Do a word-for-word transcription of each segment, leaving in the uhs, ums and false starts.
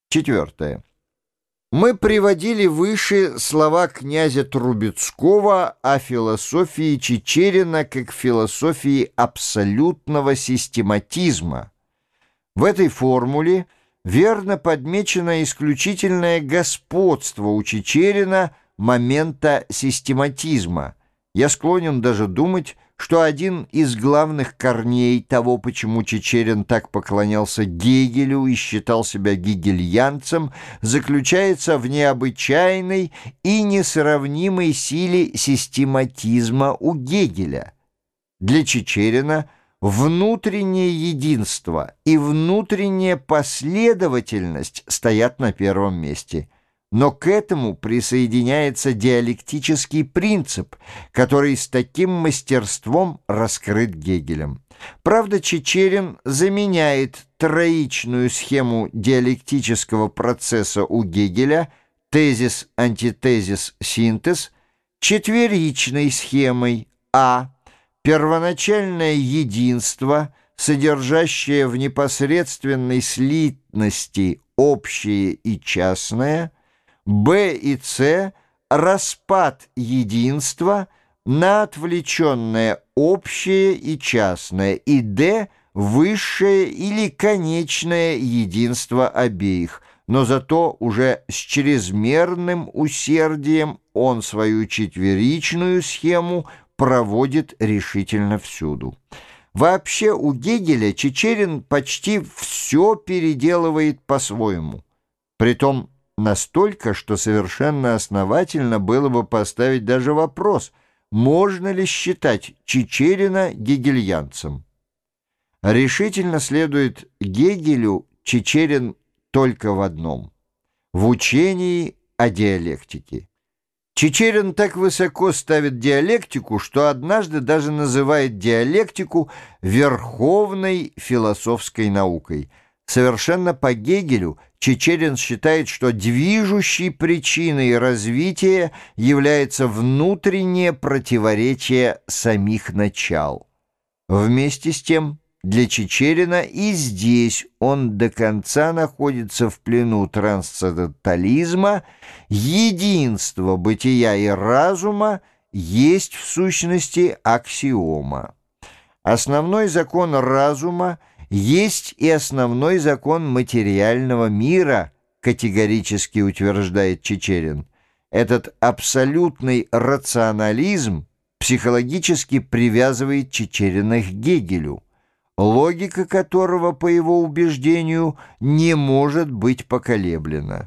Четвертое. Мы приводили выше слова князя Трубецкого о философии Чичерина как философии абсолютного систематизма. В этой формуле верно подмечено исключительное господство у Чичерина момента систематизма. Я склонен даже думать, что один из главных корней того, почему Чичерин так поклонялся Гегелю и считал себя гегельянцем, заключается в необычайной и несравнимой силе систематизма у Гегеля. Для Чичерина внутреннее единство и внутренняя последовательность стоят на первом месте. Но к этому присоединяется диалектический принцип, который с таким мастерством раскрыт Гегелем. Правда, Чичерин заменяет троичную схему диалектического процесса у Гегеля тезис, антитезис, синтез четверичной схемой А. Первоначальное единство, содержащее в непосредственной слитности общее и частное, Б и С – распад единства на отвлеченное общее и частное, и Д – высшее или конечное единство обеих, но зато уже с чрезмерным усердием он свою четверичную схему проводит решительно всюду. Вообще у Гегеля Чичерин почти все переделывает по-своему, притом настолько, что совершенно основательно было бы поставить даже вопрос, можно ли считать Чичерина гегельянцем. Решительно следует Гегелю Чичерин только в одном – в учении о диалектике. Чичерин так высоко ставит диалектику, что однажды даже называет диалектику верховной философской наукой. Совершенно по Гегелю Чичерин считает, что движущей причиной развития является внутреннее противоречие самих начал. Вместе с тем, для Чичерина и здесь он до конца находится в плену трансцендентализма. Единство бытия и разума есть в сущности аксиома. Основной закон разума есть и основной закон материального мира, категорически утверждает Чичерин. Этот абсолютный рационализм психологически привязывает Чичерина к Гегелю, логика которого, по его убеждению, не может быть поколеблена.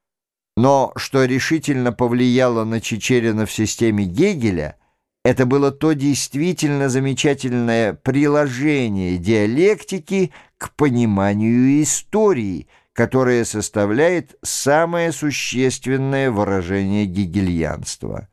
Но что решительно повлияло на Чичерина в системе Гегеля, это было то действительно замечательное приложение диалектики к пониманию истории, которое составляет самое существенное выражение гегельянства.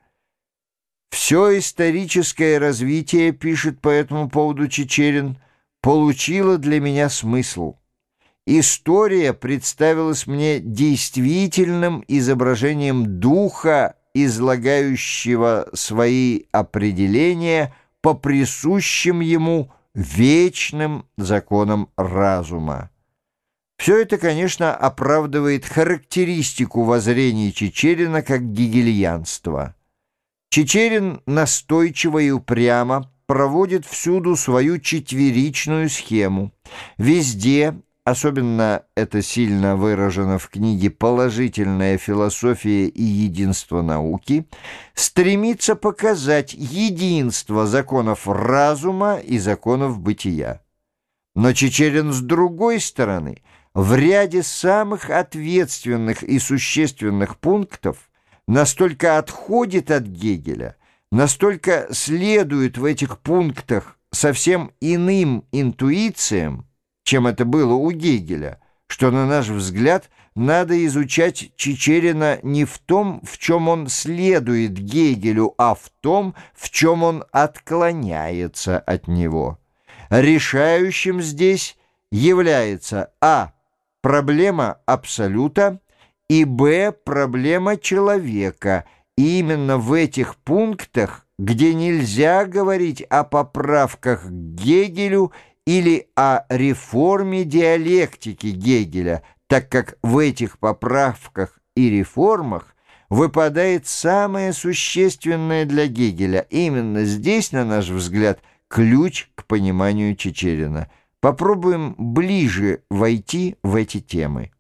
Все историческое развитие, пишет по этому поводу Чичерин, получило для меня смысл. История представилась мне действительным изображением духа, излагающего свои определения по присущим ему вечным законам разума. Все это, конечно, оправдывает характеристику воззрений Чичерина как гегельянства. Чичерин настойчиво и упрямо проводит всюду свою четверичную схему. Везде, особенно это сильно выражено в книге «Положительная философия и единство науки», стремится показать единство законов разума и законов бытия. Но Чичерин, с другой стороны, в ряде самых ответственных и существенных пунктов настолько отходит от Гегеля, настолько следует в этих пунктах совсем иным интуициям, чем это было у Гегеля, что, на наш взгляд, надо изучать Чичерина не в том, в чем он следует Гегелю, а в том, в чем он отклоняется от него. Решающим здесь является а. проблема абсолюта и б. проблема человека. И именно в этих пунктах, где нельзя говорить о поправках к Гегелю или о реформе диалектики Гегеля, так как в этих поправках и реформах выпадает самое существенное для Гегеля. Именно здесь, на наш взгляд, ключ к пониманию Чичерина. Попробуем ближе войти в эти темы.